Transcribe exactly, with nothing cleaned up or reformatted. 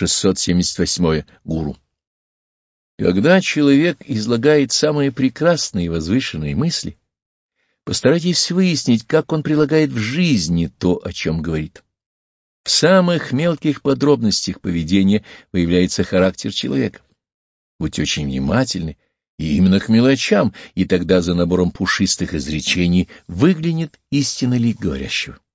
шестьсот семьдесят восьмое. Гуру. Когда человек излагает самые прекрасные и возвышенные мысли, постарайтесь выяснить, как он прилагает в жизни то, о чем говорит. В самых мелких подробностях поведения выявляется характер человека. Будьте очень внимательны, и именно к мелочам, и тогда за набором пушистых изречений выглянет истинный лик говорящего.